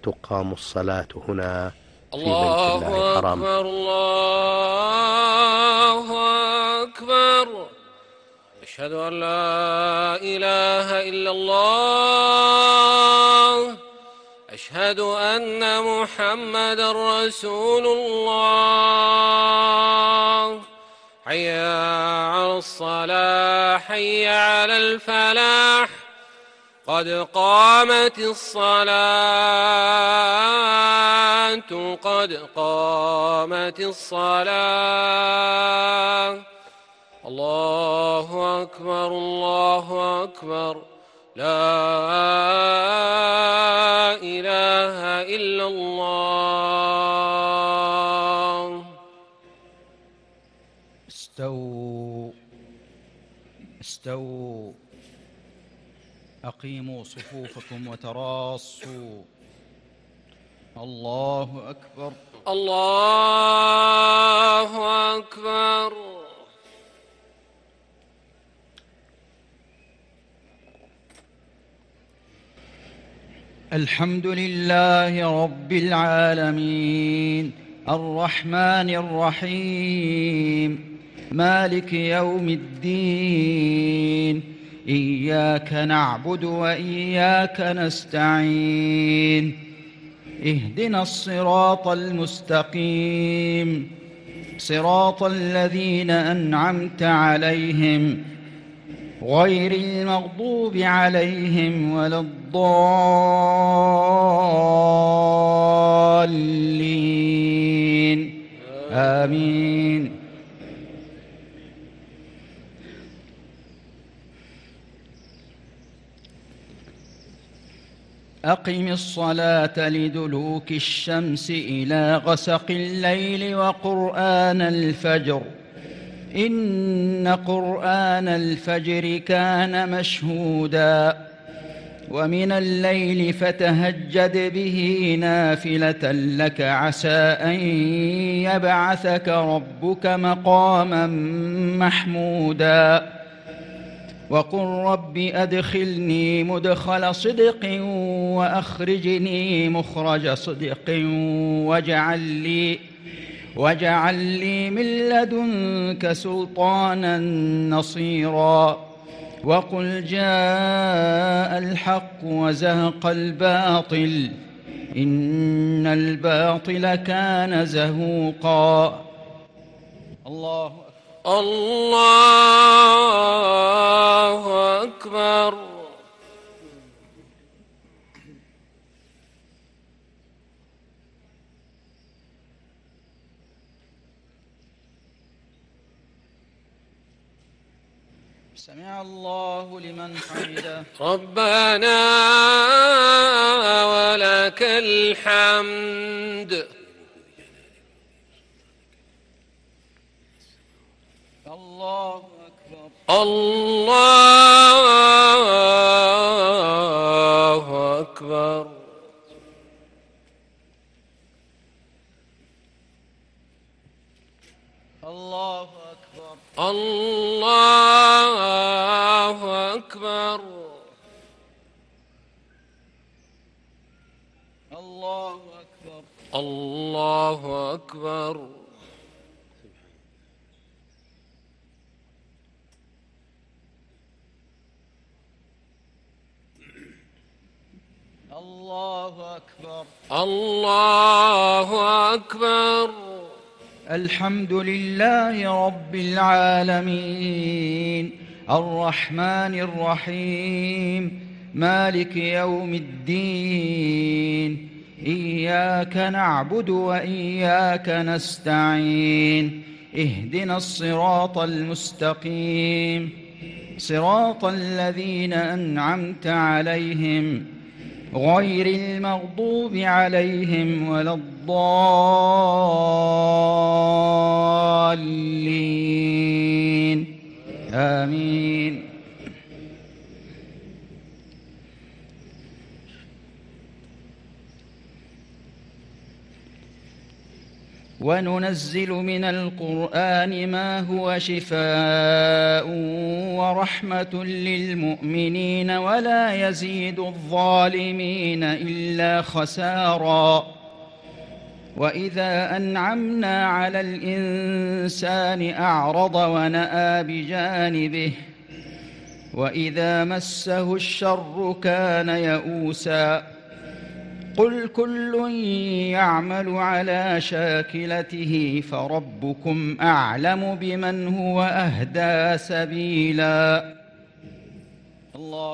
تقام الصلاة هنا في بيت الله الله الحرام؟ أكبر الله أكبر. أشهد أن لا إله إلا الله. أشهد أن محمدا رسول الله. حي على الصلاة، حي على الفلاح، قد قامت الصلاة، قد قامت الصلاة. الله أكبر الله أكبر. لا إله إلا الله. استووا استووا، أقيموا صفوفكم وتراصوا. الله أكبر الله أكبر. الحمد لله رب العالمين، الرحمن الرحيم، مالك يوم الدين. إياك نعبد وإياك نستعين. اهدنا الصراط المستقيم، صراط الذين أنعمت عليهم غير المغضوب عليهم ولا الضالين. آمين. أقم الصلاة لدلوك الشمس إلى غسق الليل وقرآن الفجر، إن قرآن الفجر كان مشهودا. ومن الليل فتهجد به نافلة لك، عسى أن يبعثك ربك مقاما محمودا. وقل رب أدخلني مدخل صدق وأخرجني مخرج صدق واجعل لي من لدنك سلطانا نصيرا. وقل جاء الحق وزهق الباطل، إن الباطل كان زهوقا. الله أكبر. الله أكبر. سمع الله لمن حمده. ربنا ولك الحمد. الله أكبر. الله أكبر. الله أكبر. الله أكبر. الله أكبر. الله أكبر. الله أكبر. الله أكبر. الحمد لله رب العالمين، الرحمن الرحيم، مالك يوم الدين. إياك نعبد وإياك نستعين. اهدنا الصراط المستقيم، صراط الذين أنعمت عليهم غير المغضوب عليهم ولا الضالين. آمين. وننزل من القرآن ما هو شفاء ورحمة للمؤمنين ولا يزيد الظالمين إلا خسارا. وإذا أنعمنا على الإنسان أعرض ونأى بجانبه وإذا مسه الشر كان يئوسا. قل كل يعمل على شاكلته فربكم أعلم بمن هو أهدى سبيلا. الله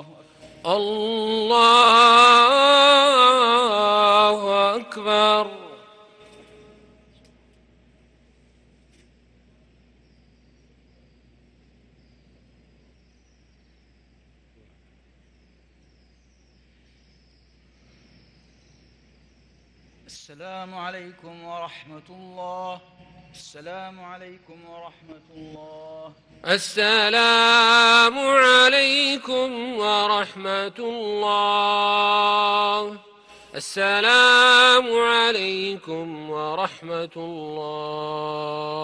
أكبر. السلام عليكم ورحمة الله. السلام عليكم ورحمة الله. السلام عليكم ورحمة الله. السلام عليكم ورحمة الله.